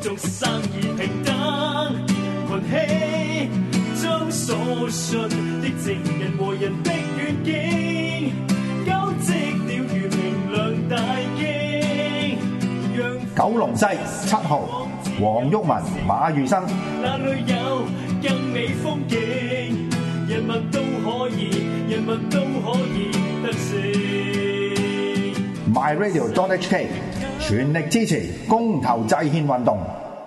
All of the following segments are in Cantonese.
中生意平等，群起將所信的正人和人的願景，交織了如明亮大經。 九龍西7號黃毓民、馬裕生。 那裏有更美風景，人民都可以得勝。 MyRadio.HK 全力支持公投制憲運動。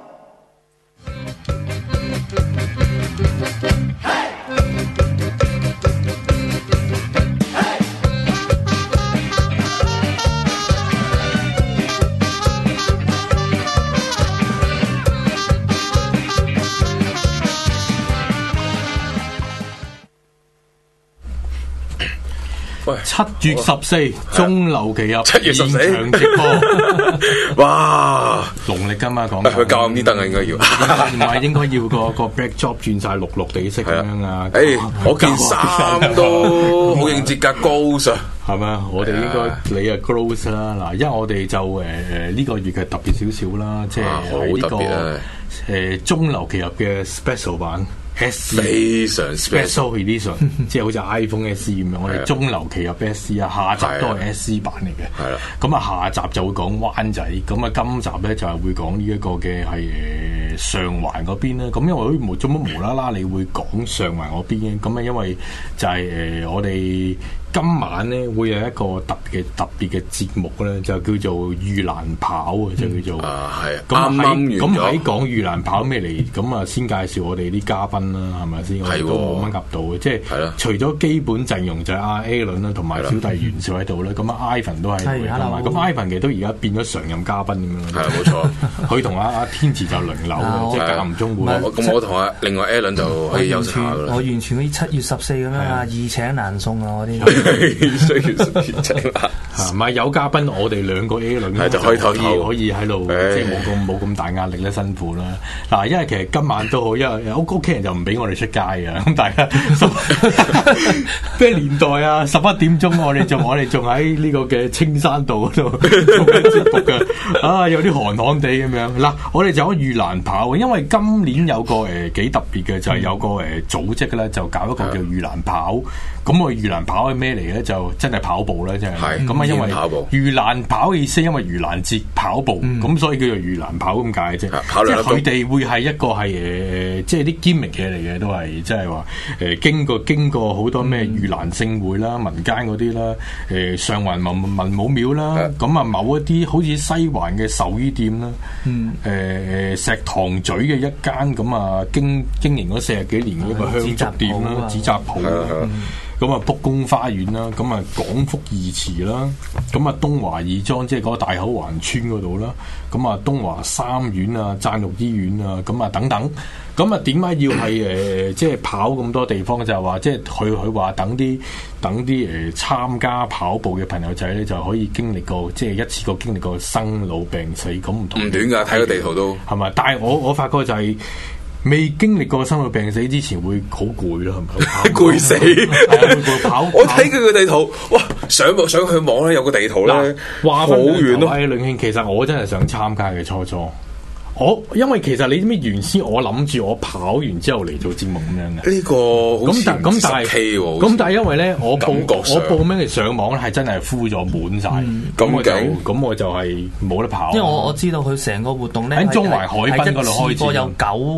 7月14中流奇入 7月14 現場直播， 哇！ 農曆金啊講， 佢校暗啲燈啊，應該要， 唔係應該要個 black job 轉晒綠地色咁樣啊？ 我件衫都好應節格高上， 係咪啊？我哋應該你啊 close 啦嗱，因為我哋就呢個月嘅特別少少啦，即係呢個中流奇入嘅 special 版。 非常 special edition， 即係好似 iPhone SE 咁樣，我哋中流奇入 SE 啊，下集都係 SE 版嚟嘅。係啦，咁啊下集就會講灣仔，咁啊今集咧就係會講呢一個嘅係上環嗰邊啦。咁因為做乜無啦啦你會講上環嗰邊嘅？咁啊因為就係我哋今晚咧會有一個特別嘅節目咧，就叫做盂蘭跑啊，就叫做咁喺講盂蘭跑咩嚟？咁啊先介紹我哋啲嘉賓啦，係咪先？我哋都冇乜夾到嘅，即係除咗基本陣容就係阿 A 倫啦，同埋小弟袁少喺度咧，咁啊 Ivan 都喺度嘅，同埋咁 Ivan 其實都而家變咗常任嘉賓咁樣。 係冇錯， 佢同阿天池就輪流嘅，即係間唔中會。 咁我同阿另外 A 倫就可以休息下㗎啦。 我完全好似7月14咁樣啊，易請難送啊！我啲。 唔係有嘉賓，我哋兩個 A 輪就可以喺度，即係冇咁大壓力咧，辛苦啦。嗱，因為其實今晚都好，因為屋企人就唔俾我哋出街啊。咁大家咩年代啊？11點鐘我哋仲喺呢個嘅青山道嗰度做緊節目嘅。啊，有啲寒寒地咁樣。嗱，我哋就講盂蘭跑，因為今年有個幾特別嘅，就係有個組織咧，就搞一個叫盂蘭跑。咁我盂蘭跑係咩嚟咧？就真係跑步咧，真係。咁啊，因為盂蘭跑嘅意思，因為盂蘭節跑步，咁所以叫做盂蘭跑咁解啫。即係佢哋會係一個係即係啲 gimmick 嘢嚟嘅，都係即係話經過好多咩盂蘭勝會啦、民間嗰啲啦、上環文武廟啦，咁啊某一啲好似西環嘅壽衣店啦，石塘咀嘅一間咁啊經營咗40幾年嘅一個香燭店啦、紙紮鋪啦。咁啊，卜公花園啦，咁啊，廣福義祠啦，咁啊，東華義莊即係嗰個大口環村嗰度啦，咁啊，東華三院啊、贊育醫院啊，咁啊等等，咁啊點解要係即係跑咁多地方？就係話即係佢話等啲參加跑步嘅朋友仔咧，就可以經歷過即係一次過經歷過生老病死咁唔同。唔短㗎，睇個地圖都係咪？但係我發覺就係。未經歷過生老病死之前會好攰咯，係咪？ 攰死！ 跑我睇佢個地圖，哇！上去網咧有個地圖咧， 話好遠咯。 梁慶，其實我真係想參加嘅初初。因為其實你知唔知原先我諗住我跑完之後嚟做節目咁樣嘅， 呢個好似咁但係因為咧我報名嚟上網咧係真係敷咗滿晒，咁我就係冇得跑。 因為我知道佢成個活動咧喺中環海濱嗰度開始， 有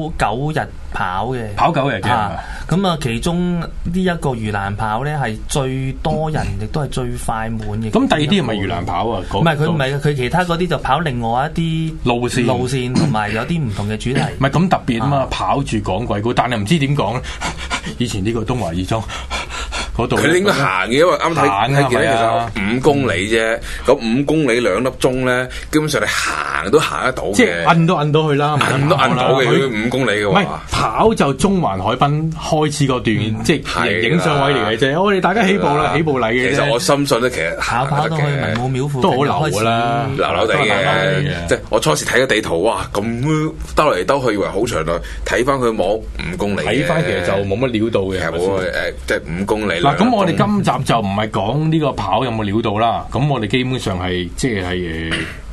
9日跑嘅， 跑9日嘅。 咁啊，其中呢一個盂蘭跑咧係最多人，亦都係最快滿嘅。 咁第二啲係咪盂蘭跑啊？ 唔係佢其他嗰啲就跑另外一啲路線，同埋有啲唔同嘅主題。 唔係咁特別啊嘛，跑住講鬼故，但係唔知點講咧。以前呢個東華義莊嗰度， 佢應該行嘅，因為啱睇見咧，其實5公里啫。咁5公里2粒鐘咧，基本上你行都行得到嘅。 即係摁都摁到去啦， 摁都摁到嘅。佢5公里嘅話， 唔係跑就中環海濱開始嗰段，即係影相位嚟嘅啫。我哋大家起步啦，起步禮嘅。 其實我深信咧，其實跑到去文武廟附近都好流㗎啦， 流地嘅。即係我初時睇個地圖，哇咁兜嚟兜去，以為好長啦。睇翻佢網5公里， 睇翻其實就冇乜料到嘅。 即係5公里。 嗱，咁我哋今集就唔係講呢個跑有冇料到啦。咁我哋基本上係即係一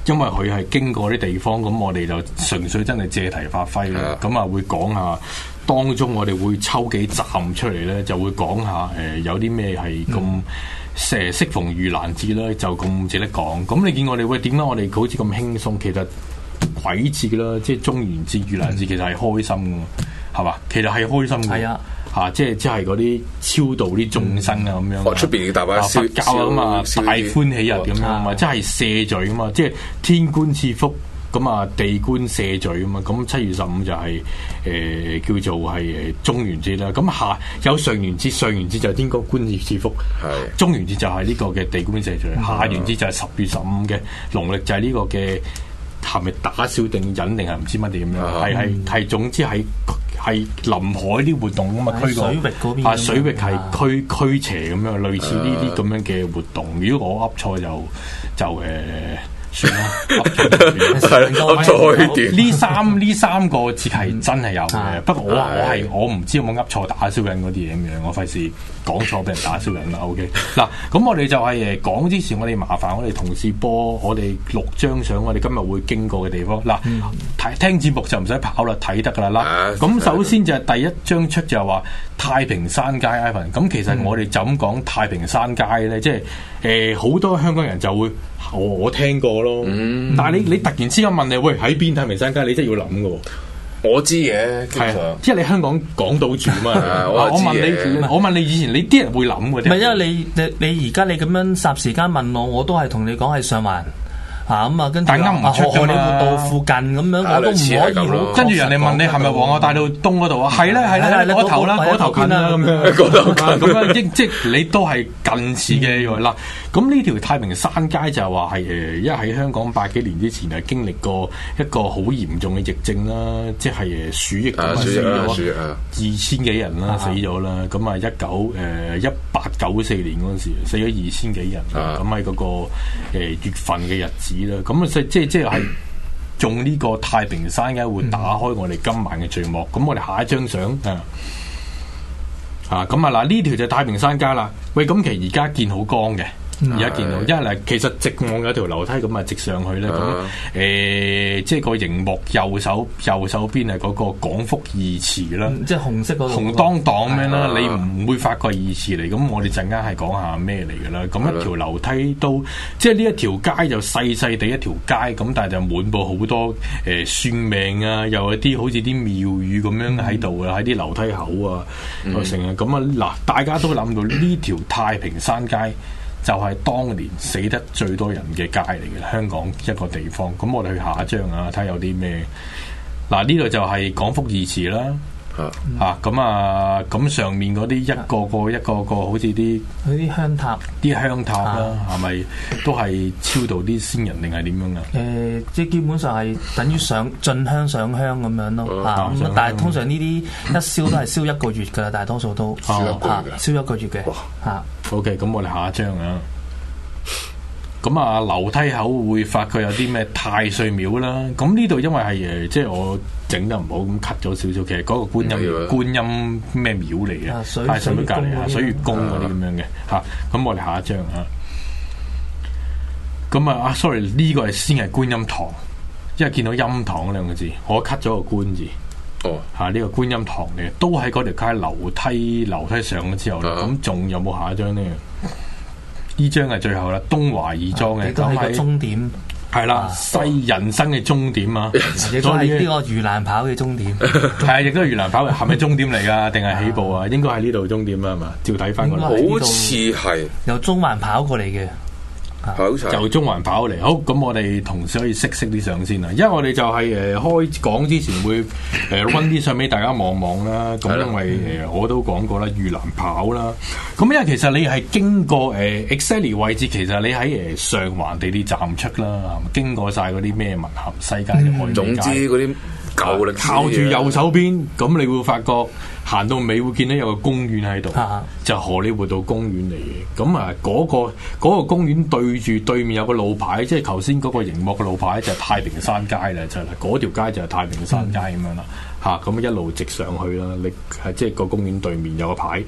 因為佢係經過啲地方，咁我哋就純粹真係借題發揮啦。咁啊會講下當中，我哋會抽幾站出嚟咧，就會講下有啲咩係咁適逢遇難節咧，就咁值得講。咁你見我哋喂點解我哋好似咁輕鬆？其實鬼節啦，即係中元節、遇難節，其實係開心㗎，係嘛？其實係開心㗎。係啊。嚇！即係嗰啲超度啲眾生啊咁樣， 出邊大把佛教啊嘛，大歡喜日咁樣啊嘛，即係赦罪啊嘛，即係天官賜福咁啊，地官赦罪啊嘛。咁7月15就係叫做係中元節啦。咁有上元節，上元節就係天官賜福，中元節就係呢個嘅地官赦罪，下元節就係10月15嘅農曆就係呢個嘅係咪打小定引定係唔知乜嘢咁樣？係總之係臨海啲活動啊嘛，驅水域嗰邊水域係驅邪咁樣，類似呢啲咁樣嘅活動。如果我噏錯就算啦，噏錯呢三個字係真係有嘅。不過我唔知有冇噏錯打小人嗰啲嘢咁樣，我費事講錯俾人打小人啦。OK 嗱，咁我哋就係講之前，我哋麻煩我哋同事播我哋錄張相，我哋今日會經過嘅地方。嗱，聽節目就唔使跑啦，睇得噶啦。咁首先就係第一張出就係話太平山街 Ivan。咁其實我哋就咁講太平山街咧，即係好多香港人就會我聽過咯。但係你突然之間問你喂喺邊太平山街，你真係要諗嘅。 我知嘅， 係即係你香港港島住嘛？我問你以前你啲人會諗嘅啫。 唔係因為你而家你咁樣霎時間問我都係同你講係上環。咁啊，跟住荷里活道附近咁樣，我都唔可以好。 跟住人哋問你係咪皇后大道東嗰度啊？係啦，嗰頭啦，嗰頭近啦咁樣，咁樣即係你都係近似嘅嗱。咁呢條太平山街就話係因為喺香港百幾年之前係經歷過一個好嚴重嘅疫症啦，即係鼠疫咁啊，死咗2000幾人啦，死咗啦。咁啊1894年嗰陣時死咗2000幾人，咁喺嗰個月份嘅日子。咁啊，即係用呢個太平山街會打開我哋今晚嘅序幕。咁我哋下一張相咁啊嗱，呢條就太平山街啦。喂，咁其實而家見好光嘅。而家見到，因為其實直望有條樓梯咁啊，直上去咧，咁即係個熒幕右手邊係嗰個廣福義祠啦， 即係紅色嗰個紅當當咁樣啦，你唔會發覺義祠嚟。咁我哋陣間係講下咩嚟嘅啦。咁一條樓梯都即係呢一條街就細細地一條街，咁但係就滿佈好多算命啊，又有啲好似啲廟宇咁樣喺度啊，喺啲樓梯口啊，成日咁啊嗱，大家都諗到呢條太平山街。就係當年死得最多人嘅街嚟嘅，香港一個地方。咁我哋去下一張啊，睇下有啲咩。嗱，呢度就係廣福義祠啦。咁上面嗰啲一個個好似啲香塔， 啦，係咪都係超度啲先人定係點樣啊？ 即係基本上係等於進香上香咁樣咯。咁但係通常呢啲一燒都係燒1個月㗎啦，大多數都燒1個月嘅。 OK，咁我哋下一張啊。咁啊，樓梯口會發覺有啲咩太歲廟啦。咁呢度因為係即係我整得唔好咁 cut 咗少少，其實嗰個觀音咩廟嚟嘅，太歲廟隔離啊，水月宮嗰啲咁樣嘅嚇。咁我哋下一張啊。咁啊，sorry， 呢個係先係觀音堂，因為見到陰堂兩個字，我 cut 咗個觀字。呢個觀音堂嚟嘅，都喺嗰條街樓梯上咗之後咧。咁仲有冇下一張呢？呢張係最後啦，東華義莊嘅， 都係個終點， 係啦，西人生嘅終點啊， 亦都係呢個盂蘭跑嘅終點， 係啊，亦都係盂蘭跑，係咪終點嚟噶？定係起步啊？應該喺呢度終點啊，係嘛？照睇翻個， 好似係由中環跑過嚟嘅。 由中環跑嚟，好，咁我哋同事可以識啲相先啦，因為我哋就係開講之前會溫啲相俾大家望望啦。咁因為我都講過啦，盂蘭跑啦。咁因為其實你係經過exactly 位置，其實你喺上環地鐵站出啦，經過晒嗰啲咩文咸西街、海味街， 總之嗰啲舊歷史靠住右手邊，咁你會發覺行到尾會見到有個公園喺度，就荷里活道公園嚟嘅。咁啊，嗰個公園對面有個路牌，即係頭先嗰個熒幕嘅路牌就係太平山街啦，就係嗰條街就係太平山街咁樣啦。咁一路直上去啦，你係即係個公園對面有個牌，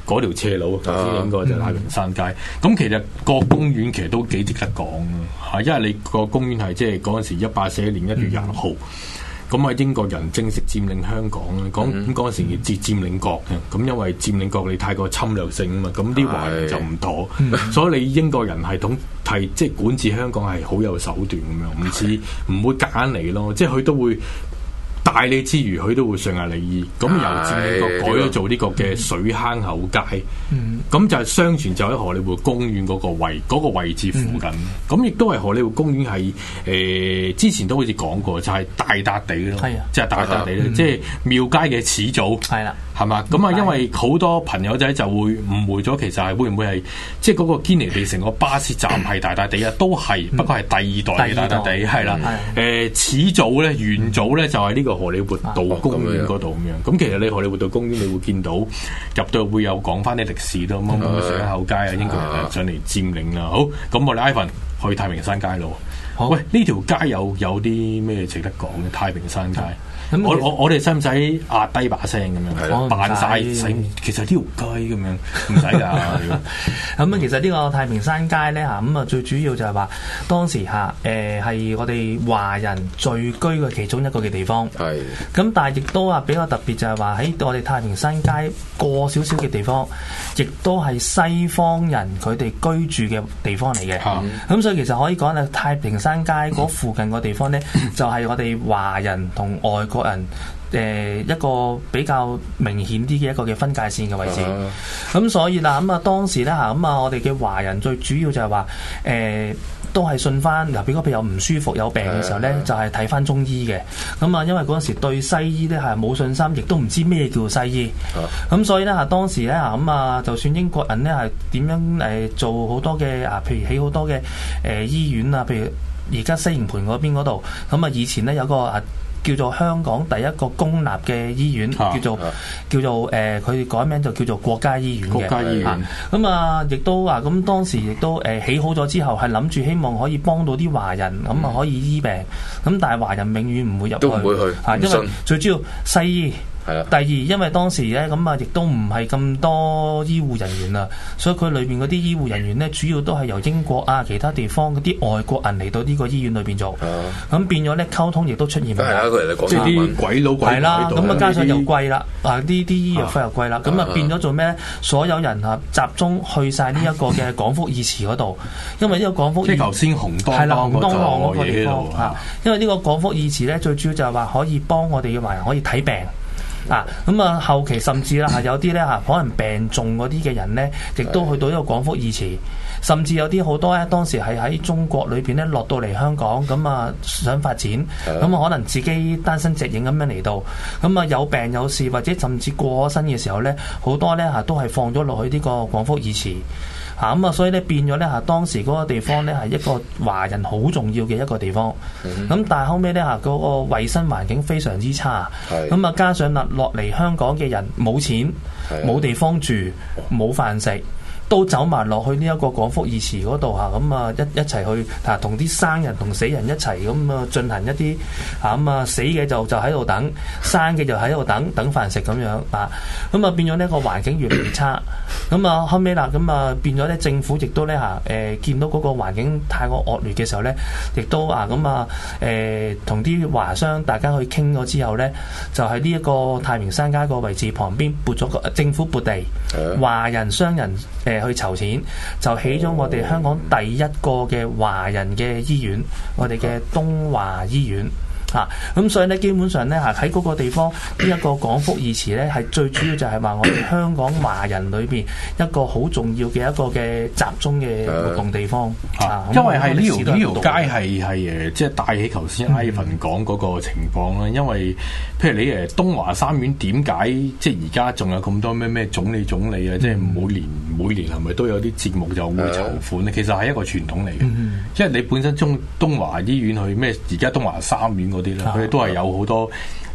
嗰條斜路，頭先影過就太平山街。咁其實個公園其實都幾值得講嘅，因為你個公園係即係嗰陣時1841年1月20號。咁啊，英國人正式佔領香港咧，咁嗰陣時叫佔領國嘅，咁因為佔領國你太過侵略性啊嘛，咁啲華人就唔妥，所以你英國人係即係管治香港係好有手段咁樣，唔會夾硬嚟咯，即係佢都會大你之餘，佢都會順下你意。咁由佔領國改咗做呢個嘅水坑口街，咁就係相傳就喺荷里活公園嗰個位置附近。咁亦都係荷里活公園係之前都好似講過，就係大笪地咯，即係大笪地咧，即係廟街嘅始祖。係啦。係嘛？咁啊，因為好多朋友仔就會誤會咗，其實係會唔會係即係嗰個堅尼地城個巴士站係大笪地啊？都係，不過係第二代嘅大笪地，係啦。始祖咧、元祖咧就係呢個荷里活道公園嗰度咁樣。咁其實你荷里活道公園，你會見到入到會有講翻啲歷史咯，乜乜水坑口街啊，英國人上嚟佔領啦。好，咁我哋 Ivan 去太平山街路。好，喂，呢條街有啲咩值得講嘅？太平山街。我哋使唔使壓低把聲咁樣扮晒？其實呢條街咁樣唔使㗎。 咁啊，其實呢個太平山街咧嚇，咁啊最主要就係話當時嚇係我哋華人聚居嘅其中一個嘅地方。係。咁但係亦都話比較特別就係話喺我哋太平山街過少少嘅地方，亦都係西方人佢哋居住嘅地方嚟嘅。咁所以其實可以講咧，太平山街嗰附近個地方咧，就係我哋華人同外國人一個比較明顯啲嘅一個嘅分界線嘅位置，咁所以啦，咁啊當時咧嚇，咁啊我哋嘅華人最主要就係話都係信翻嗱，譬如有唔舒服有病嘅時候咧，就係睇翻中醫嘅。咁啊，因為嗰陣時對西醫咧係冇信心，亦都唔知咩叫西醫。咁所以咧嚇，當時咧嚇咁啊，就算英國人咧係點樣做好多嘅譬如起好多嘅醫院啊，譬如而家西營盤嗰邊嗰度，咁啊以前咧有個叫做香港第一個公立嘅醫院，叫做佢改名就叫做國家醫院嘅。國家醫院咁啊，亦都話咁當時亦都起好咗之後，係諗住希望可以幫到啲華人，咁啊可以醫病。咁但係華人永遠唔會入去， 都唔會去， 因為最主要西醫。第二，因為當時咧咁啊，亦都唔係咁多醫護人員啦，所以佢裏邊嗰啲醫護人員咧，主要都係由英國啊、其他地方嗰啲外國人嚟到呢個醫院裏邊做，咁變咗咧溝通亦都出現問題。 即係啲鬼佬鬼啦，咁啊加上又貴啦，呢啲醫藥費又貴啦，咁啊變咗做咩？所有人啊集中去晒呢一個嘅廣福義祠嗰度，因為呢個廣福即係頭先紅當當嗰個地方嚇，因為呢個廣福義祠咧最主要就係話可以幫我哋嘅華人可以睇病。咁啊，後期甚至啦，有啲咧可能病重嗰啲嘅人咧，亦都去到呢個廣福義祠，甚至有啲好多咧，當時係喺中國裏邊咧落到嚟香港，咁啊想發展，咁啊可能自己單身隻影咁樣嚟到，咁啊有病有事或者甚至過咗身嘅時候咧，好多咧都係放咗落去呢個廣福義祠。咁啊，所以咧變咗咧當時嗰個地方咧係一個華人好重要嘅一個地方。咁但係後尾咧嗰個衞生環境非常之差。咁啊，加上落嚟香港嘅人冇錢、冇地方住、冇飯食，都走埋落去呢一個廣福義祠嗰度咁啊一齊去同啲生人同死人一齊咁啊進行一啲咁啊死嘅就喺度等，生嘅就喺度等飯食咁樣咁啊變咗呢個環境越嚟越差。咁啊後尾啦，咁啊變咗咧政府亦都咧見到嗰個環境太過惡劣嘅時候咧，亦都同啲華商大家去傾咗之後咧，就喺呢一個太平山街個位置旁邊撥咗個政府撥地，華人商人去籌錢，就起咗我哋香港第一個嘅華人嘅醫院，我哋嘅東華醫院。咁所以咧，基本上咧喺嗰個地方呢一個廣福義祠咧，係最主要就係話我哋香港華人裏邊一個好重要嘅一個嘅集中嘅活動地方。 因為係呢條街係即係帶起頭先 Ivan 講嗰個情況啦。因為譬如你東華三院點解即係而家仲有咁多咩總理啊？即係每年係咪都有啲節目就會籌款咧？其實係一個傳統嚟嘅。因為你本身東華醫院去咩？而家東華三院嗰啲咧，佢哋都係有好多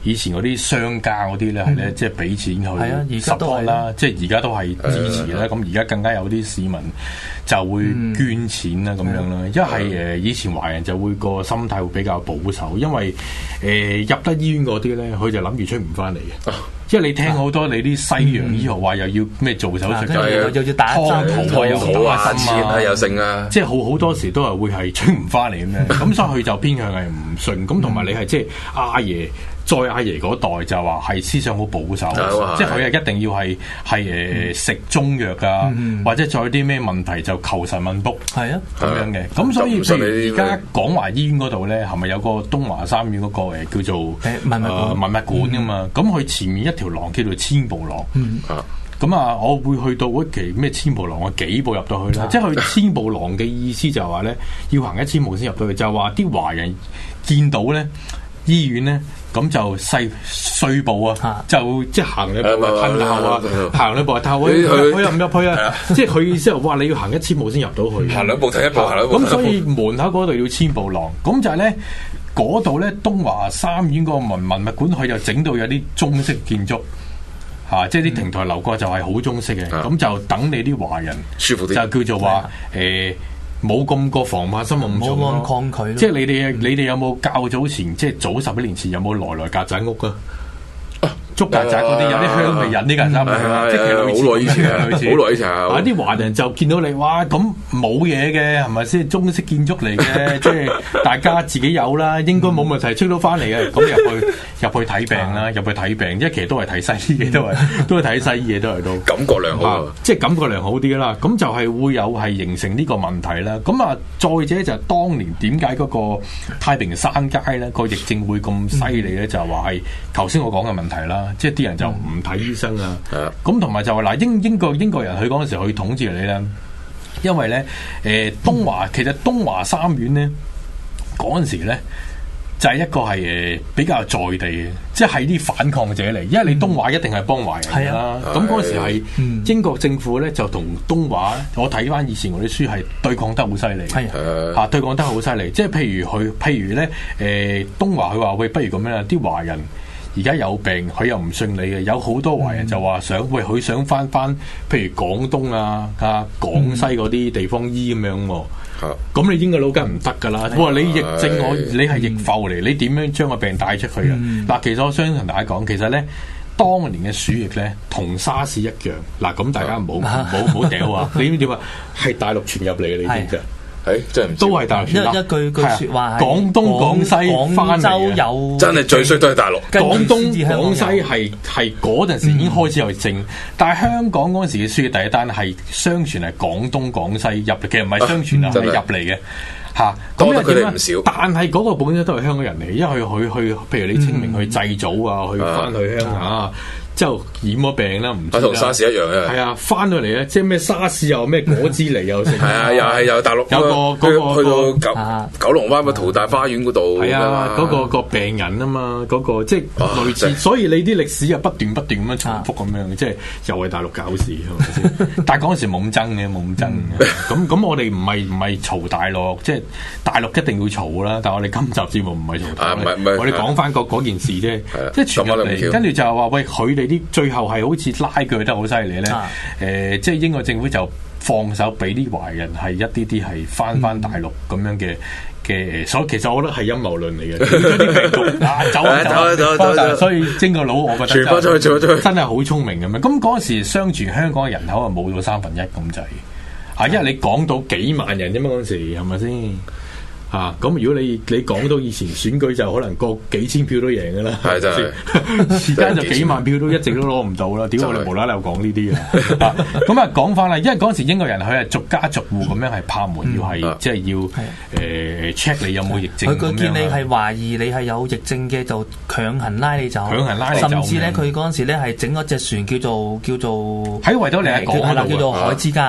以前嗰啲商家嗰啲咧係咧，即係俾錢去 support 啦，即係而家都係支持啦。咁而家更加有啲市民就會捐錢啦咁樣啦。一係以前華人就會個心態會比較保守，因為入得醫院嗰啲咧，佢就諗住出唔翻嚟嘅。即係你聽好多你啲西洋醫學話又要咩做手術， 又要打針， 又打錢啊，又剩啊， 即係好多時都係會係出唔翻嚟咁樣。咁所以佢就偏向係唔信。咁同埋你係即係阿爺。再阿爺嗰代就話係思想好保守，即係佢係一定要係食中藥啊，或者再有啲咩問題就求神問卜，係啊咁樣嘅。咁所以譬如而家廣華醫院嗰度咧，係咪有個東華三院嗰個叫做文物館噶嘛？咁佢前面一條廊叫做千步廊。咁啊，我會去到嗰期咩千步廊，我幾步入到去啦。即係去千步廊嘅意思就係話咧，要行1000步先入到去，就係話啲華人見到咧醫院咧。咁就碎步啊，就即係行兩步褪後啊，行兩步褪去入唔入去啊？即係佢意思係話你要行1000步先入到去， 行兩步褪一步，行兩步。 咁所以門口嗰度要千步廊，咁就係咧嗰度咧東華三院個文物館，佢就整到有啲中式建築嚇，即係啲亭台樓閣就係好中式嘅，咁就等你啲華人舒服啲， 就叫做話冇咁個防範心咁重咯， 抗拒。 即係你哋有冇較早前，即係早10幾年前有冇來曱甴屋啊？捉曱甴嗰啲有啲香味引啲曱甴去，即係好耐以前，好耐以前啊！啲華人就見到你，哇咁冇嘢嘅，係咪先中式建築嚟嘅？即係大家自己有啦，應該冇問題，出到翻嚟嘅。咁入去睇病啦，入去睇病，即係其實都係睇西醫嘅，都係睇西醫嘅，都係都感覺良好， 即係感覺良好啲啦。咁就係會有係形成呢個問題啦。咁啊，再者就係當年點解嗰個太平山街咧個疫症會咁犀利咧？就係話係頭先我講嘅問題啦。即係啲人就唔睇醫生啊，咁同埋就話嗱英國人去嗰陣時去統治你咧，因為咧其實東華三院咧嗰陣時咧就係一個係比較在地嘅，即係啲反抗者嚟，因為你東華一定係幫華人啦。咁嗰陣時係英國政府咧就同東華，我睇翻以前嗰啲書係對抗得好犀利，嚇對抗得好犀利。即係譬如咧東華佢話喂，不如咁樣啦，啲華人。而家有病，佢又唔信你嘅，有好多華人就話佢想翻，譬如廣東啊、廣西嗰啲地方醫咁樣喎。咁你英國佬梗唔得㗎啦！哇，你疫症你係疫埠嚟，你點樣將個病帶出去啊？嗱，其實我想同大家講，其實咧，當年嘅鼠疫咧同沙士一樣。嗱，咁大家唔好掉啊！你知點啊？係大陸傳入嚟嘅，你知唔知啊？ 真係都係大陸傳一句説話， 廣東廣西翻嚟有真係最衰都係大陸。 廣東廣西係嗰陣時已經開始有症，但係香港嗰陣時嘅輸嘅第一單係相傳係廣東廣西入嚟，其實唔係相傳啊，係入嚟嘅嚇。咁佢哋唔少， 但係嗰個本身都係香港人嚟，因為佢去譬如你清明去祭祖啊，去翻去鄉下。之後染咗病啦，唔知同沙士一樣嘅。係啊，翻到嚟咧，即係咩沙士又咩果子狸又食。 係啊，又係有大陸有個去到九龍灣嘅淘大花園嗰度。 係啊，嗰個病人啊嘛，嗰個即係類似，所以你啲歷史又不斷咁樣重複咁樣，即係又係大陸搞事係咪先？但係嗰陣時冇咁憎嘅。咁我哋唔係嘈大陸，即係大陸一定要嘈啦。但係我哋今集節目唔係嘈大陸，我哋講翻嗰件事啫。即係傳入嚟，跟住就係話喂佢哋。啲最後係好似拉鋸得好犀利咧，即係英國政府就放手俾啲華人係一啲係翻大陸咁樣嘅，所以其實我覺得係陰謀論嚟嘅，啲病毒走，所以英國佬我覺得真係好聰明咁樣。咁嗰陣時相傳香港嘅人口係冇到1/3咁滯，因為你講到幾萬人啫嘛，嗰陣時係咪先？咁如果你講到以前選舉就可能過幾千票都贏㗎啦，係真係，而家就幾萬票都一直都攞唔到啦。點解我哋無啦啦又講呢啲啊？咁啊講翻啦，因為嗰陣時英國人佢係逐家逐戶咁樣係拍門，要係即係要check 你有冇疫症。 佢見你係懷疑你係有疫症嘅，就強行拉你走，甚至咧佢嗰陣時咧係整咗隻船叫做喺維多利亞港嗰度叫做海之家。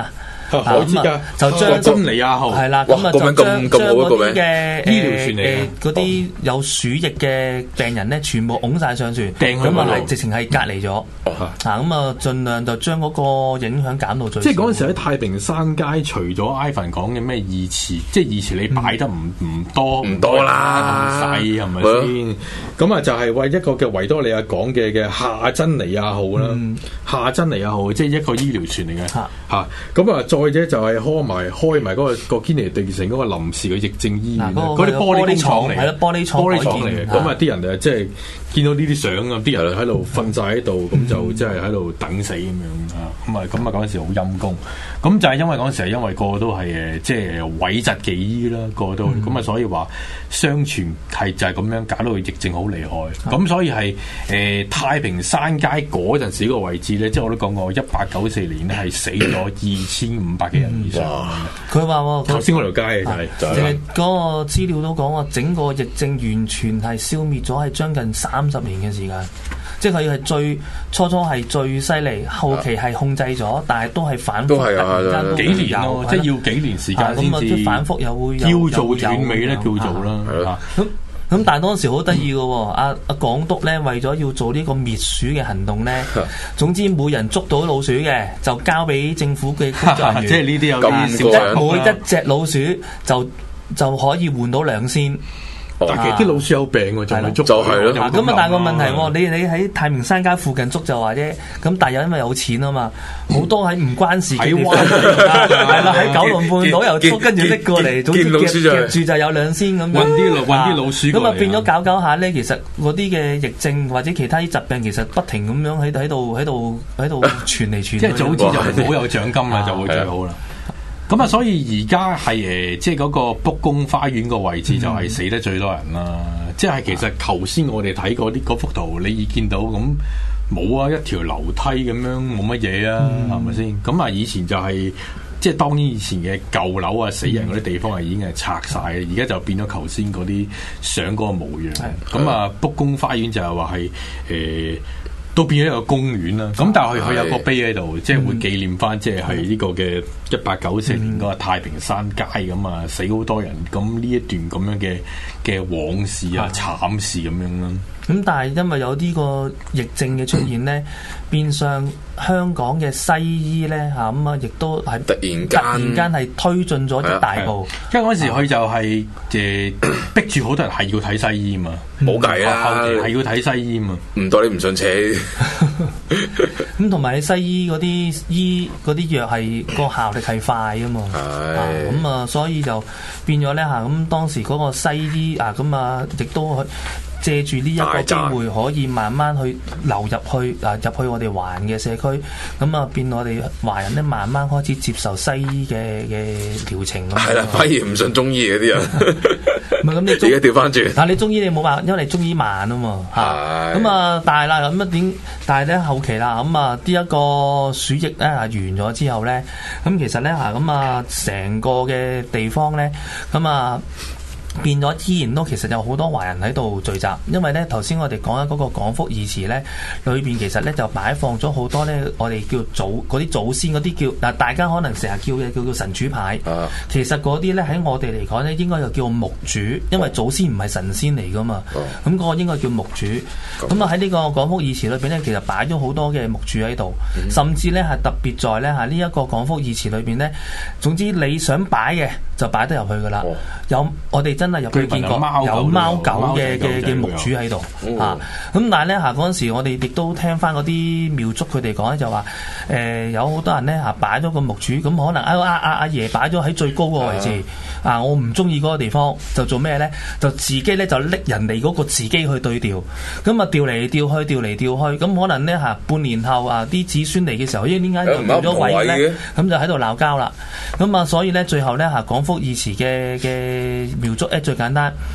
咁啊就將真尼亞號係啦，咁啊就將嗰啲嘅醫療船嚟嗰啲有鼠疫嘅病人咧，全部擁晒上船，咁啊係直情係隔離咗，咁啊盡量就將嗰個影響減到最少。 即係嗰陣時喺太平山街，除咗 Ivan 講嘅咩義祠，即係義祠你擺得唔多啦，咁細係咪先？咁啊就係為一個嘅維多利亞港嘅夏珍尼亞號啦，夏珍尼亞號即係一個醫療船嚟嘅嚇。咁啊再者就係開埋嗰個堅尼地城嗰個臨時嘅疫症醫院，嗰啲玻璃廠嚟， 係咯，玻璃廠嚟嘅。咁啊啲人就即係見到呢啲相啊，啲人喺度瞓晒喺度，咁就即係喺度等死咁樣嚇。咁啊嗰陣時好陰功。咁就係因為嗰陣時係因為個個都係即係諱疾忌醫啦，個個都咁啊，所以話相傳係就係咁樣搞到佢疫症好厲害。咁所以係太平山街嗰陣時個位置咧，即係我都講過，1894年咧係死咗2500幾人以上。 佢話頭先嗰條街就係嗰個資料都講話，整個疫症完全係消滅咗，係將近30年嘅時間。即係佢係初係最犀利，後期係控制咗，但係都係反覆，突然間幾年咯，即係要幾年時間先至反覆又會叫做斷尾咧，叫做啦。 咁但係當時好得意嘅喎，阿港督咧為咗要做呢個滅鼠嘅行動咧，總之每人捉到老鼠嘅就交俾政府嘅工作人員， 即係呢啲有啲每一隻老鼠就可以換到2仙。 但其實啲老鼠有病喎，就係捉就係咯。 咁啊，但係個問題，你喺太平山街附近捉就話啫。咁但係因為有錢啊嘛，好多喺唔關事嘅地方，係啦，喺九龍半島又捉，跟住拎過嚟，總之夾住就有2仙咁樣。 運啲老鼠。 咁啊變咗搞下咧，其實嗰啲嘅疫症或者其他啲疾病，其實不停咁樣喺度傳嚟傳去。 即係早知就好有獎金啦，就會最好啦。咁啊，所以而家係即係嗰個卜公花園個位置就係死得最多人啦。即係其實頭先我哋睇過嗰幅圖，你見到咁冇啊，一條樓梯咁樣冇乜嘢啊，係咪先？咁啊，以前就係即係當然以前嘅舊樓啊，死人嗰啲地方係已經係拆晒嘅，而家就變咗頭先嗰啲相嗰個模樣。咁啊，卜公花園就係話係都變咗一個公園啦，咁但係佢有個碑喺度，即係會紀念翻，即係呢個嘅1894年嗰個太平山街咁啊，死好多人，咁呢一段咁樣嘅往事啊、慘事咁樣啦。 咁但係因為有呢個疫症嘅出現咧，變相香港嘅西醫咧嚇咁啊，亦都係突然間係推進咗一大步。 因為嗰時佢就係逼住好多人係要睇西醫嘛， 冇計啦， 係要睇西醫嘛， 唔到你唔信邪。 咁同埋你西醫嗰啲藥係個效力係快啊嘛，咁啊所以就變咗咧嚇咁當時嗰個西醫啊咁啊亦都借住呢一個機會，可以慢慢去流入去我哋華人嘅社區，咁啊變我哋華人咧慢慢開始接受西醫嘅療程咯。係啦， 反而唔信中醫嗰啲人。 唔係咁，你而家調翻轉。 但係你中醫你冇辦法，因為你中醫慢啊嘛。係。咁啊，但係啦，咁啊點？但係咧後期啦，咁啊呢一個鼠疫咧完咗之後咧，咁其實咧嚇咁啊成個嘅地方咧，咁啊。變咗依然都其實有好多華人喺度聚集，因為咧頭先我哋講緊嗰個廣福義祠咧，裏邊其實咧就擺放咗好多咧，我哋叫嗰啲祖先嗰啲叫嗱，大家可能成日叫嘅叫神主牌，其實嗰啲咧喺我哋嚟講咧應該就叫木主，因為祖先唔係神仙嚟噶嘛，咁嗰個應該叫木主。咁啊喺呢個廣福義祠裏邊咧，其實擺咗好多嘅木主喺度，甚至咧係特別在咧嚇呢一個廣福義祠裏邊咧，總之你想擺嘅就擺得入去噶啦，有我哋真係入去見過有貓狗嘅木主喺度嚇，咁但係咧嚇嗰陣時，我哋亦都聽翻嗰啲廟祝佢哋講咧，就話有好多人咧嚇擺咗個木主，咁可能阿爺擺咗喺最高個位置啊，我唔中意嗰個地方，就做咩咧？就自己咧就拎人哋嗰個自己去對調，咁啊調嚟調去，咁可能咧嚇半年後啊啲子孫嚟嘅時候，點解又調咗位咧？咁就喺度鬧交啦，咁啊所以咧最後咧嚇廣福義祠嘅廟祝咧最簡單，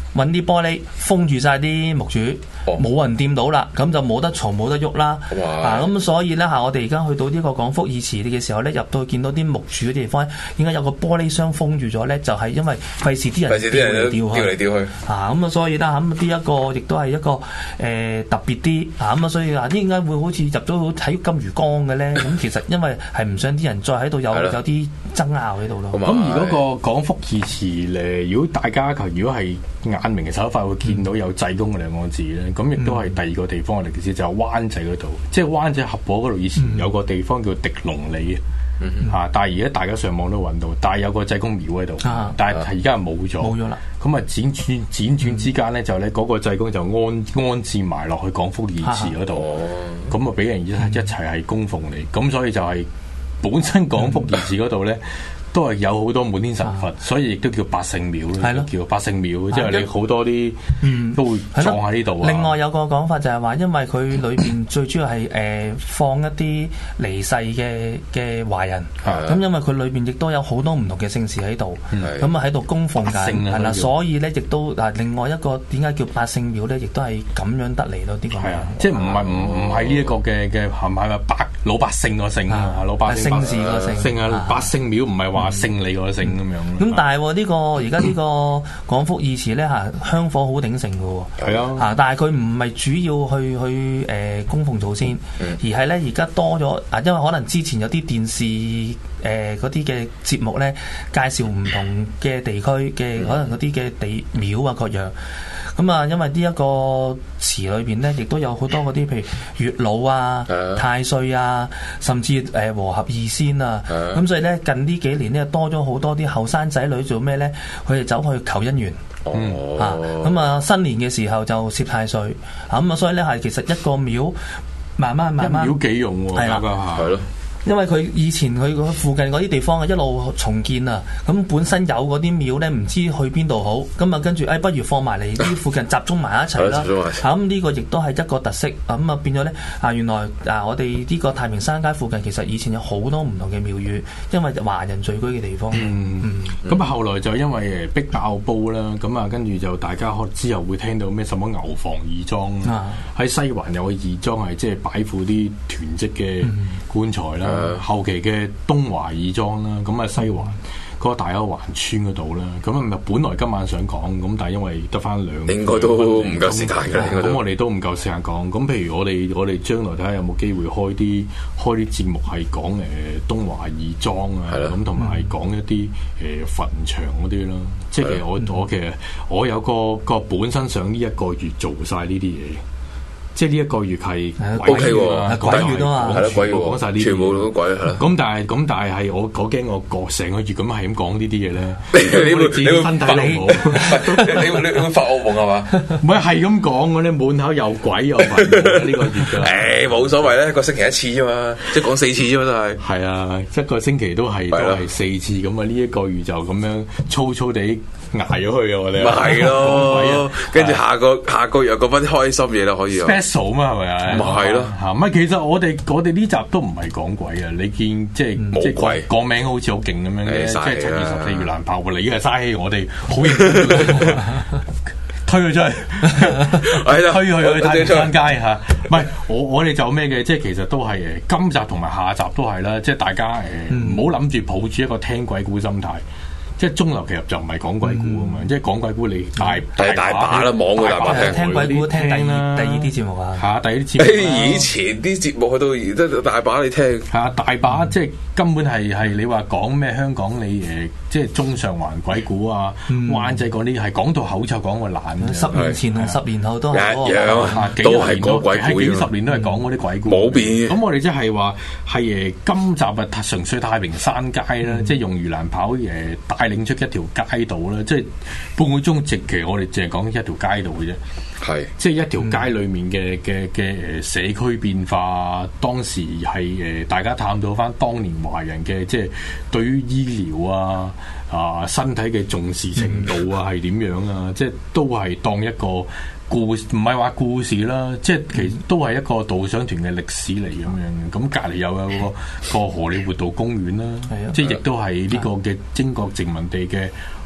揾啲玻璃封住晒啲木柱，冇人掂到啦，咁就冇得嘈冇得喐啦。咁所以咧我哋而家去到呢個廣福義祠嘅時候咧，入到去見到啲木柱嘅地方，點解有個玻璃箱封住咗咧？就係因為費事啲人掉嚟掉去。咁所以咧呢一個亦都係一個特別啲咁所以點解會好似入咗睇金魚缸嘅咧？咁其實因為係唔想啲人再喺度有啲爭拗喺度咯。 咁而嗰個廣福義祠咧，如果大家如果係眼明嘅手法會見到有濟公嘅兩個字咧，咁亦都係第二個地方我哋其實就係灣仔嗰度，即係灣仔合浦嗰度以前有個地方叫迪龍里但係而家大家上網都揾到，但係有個濟公廟喺度，但係而家係冇咗啦。咁輾轉之間咧，就咧嗰個濟公就安置埋落去廣福義祠嗰度，咁俾人一齊係供奉你，咁所以就係本身廣福義祠嗰度咧。都係有好多滿天神佛，所以亦都叫百姓廟咯，叫百姓廟，即係你好多啲都會葬喺呢度。 另外有個講法就係話，因為佢裏邊最主要係放一啲離世嘅華人，咁因為佢裏邊亦都有好多唔同嘅姓氏喺度，咁喺度供奉緊，係啦，所以咧亦都另外一個點解叫百姓廟咧，亦都係咁樣得嚟咯，啲咁樣。 即係唔係呢一個嘅係咪老百姓個姓老百姓姓氏個姓百姓廟唔係話姓你個姓咁樣。 咁但係呢個而家呢個廣福義祠咧香火好鼎盛嘅喎，但係佢唔係主要去供奉祖先，而係咧而家多咗因為可能之前有啲電視嗰啲嘅節目咧介紹唔同嘅地區嘅可能嗰啲嘅地廟各樣。咁因為呢一個祠裏邊咧，亦都有好多嗰啲，譬如月老太歲甚至和合二仙咁所以咧近呢幾年咧多咗好多啲後生仔女做咩咧？佢哋走去求姻緣，新年嘅時候就攝太歲，所以咧係其實一個廟慢慢廟幾用喎，係咯。 因為佢以前佢附近嗰啲地方一路重建咁本身有嗰啲廟咧，唔知去邊度好，咁跟住不如放埋嚟啲附近集中埋一齊啦。咁呢個亦都係一個特色，咁變咗咧原來我哋呢個太平山街附近其實以前有好多唔同嘅廟宇，因為華人聚居嘅地方。 咁後來就因為逼爆煲啦，咁跟住就大家之後會聽到咩什麼牛房義莊喺西環有個義莊係即係擺付啲囤積嘅棺材啦。後期嘅東華義莊啦，咁西環嗰個大歐環村嗰度啦，咁本來今晚想講，咁但係因為得翻2， 應該都唔夠時間嘅， 咁我哋都唔夠時間講。咁譬如我哋將來睇下有冇機會開啲節目係講東華義莊咁同埋講一啲墳場嗰啲咯。即係其實我有個本身想呢一個月做晒呢啲嘢。即係呢一個月係 OK 喎， 鬼月啊嘛， 係咯，鬼月講晒呢啲， 全部都鬼係啦。 咁但係我驚我成個月咁係咁講呢啲嘢咧， 你會自己身體都冇， 你會發惡夢係嘛？ 唔係咁講嘅咧，滿口有鬼有墳呢個月㗎。 冇所謂咧，一個星期一次啫嘛，即係講4次啫嘛都係。 係啊，一個星期都係4次咁啊！呢一個月就咁樣粗粗地捱咗去啊！我哋咪係咯，跟住下個月又講翻啲開心嘢啦，可以。 special 嘛係咪啊？ 咪係咯， 唔係其實我哋呢集都唔係講鬼啊！你見即係講名好似好勁咁樣嘅，即係7月14盂蘭炮，你係嘥氣，我哋好認真推佢出去，推佢去太平山街嚇。唔係我哋就咩嘅，即係其實都係今集同埋下集都係啦，即係大家唔好諗住抱住一個聽鬼故心態。即係中流其實就唔係講鬼故啊嘛，即係講鬼故你大把啦，網大把聽鬼故聽第二啲節目啊， 第二啲節目。 以前啲節目去到而家大把你聽， 大把即係根本係你話講咩香港你即係中上環鬼故灣仔嗰啲係講到口臭講個爛。 10年前同10年後都係一樣，都係講鬼故， 幾十年都係講嗰啲鬼故， 冇變。咁我哋即係話係今集純粹太平山街啦，即係用盂蘭炮帶領出一條街道啦，即係半個鐘直期，我哋淨係講一條街道嘅啫。係，即係一條街裏面嘅社區變化，當時係大家探討翻當年華人嘅即係對於醫療身體嘅重視程度係點樣啊？即係都係當一個故事，唔係話故事啦，即係其實都係一個導賞團嘅歷史嚟咁樣。咁隔離又有個荷里活道公園啦，即係亦都係呢個嘅英國殖民地嘅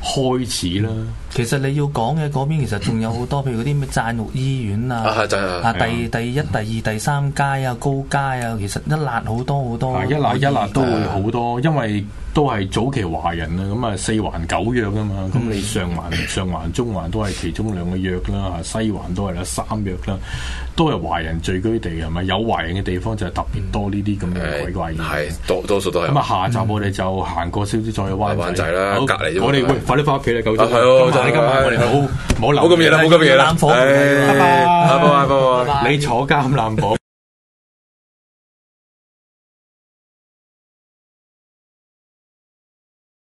開始啦。 其實你要講嘅嗰邊，其實仲有好多，譬如嗰啲咩贊育醫院啊，第一、第二、第三街啊、高街啊，其實一辣好多好多。 一辣都會好多，因為都係早期華人啊，咁啊四環九約啊嘛，咁你上環、中環都係其中2個約啦，西環都係啦3約啦，都係華人聚居地係咪？有華人嘅地方就係特別多呢啲咁嘅鬼怪嘢。 係多數都係。 咁啊，下集我哋就行過少少再去灣仔啦，隔離啫。 我哋快啲翻屋企啦，夠鐘。 係今晚我哋冇咁嘢啦，冇咁嘢啦。 拜拜。 拜拜。 你坐監攬火。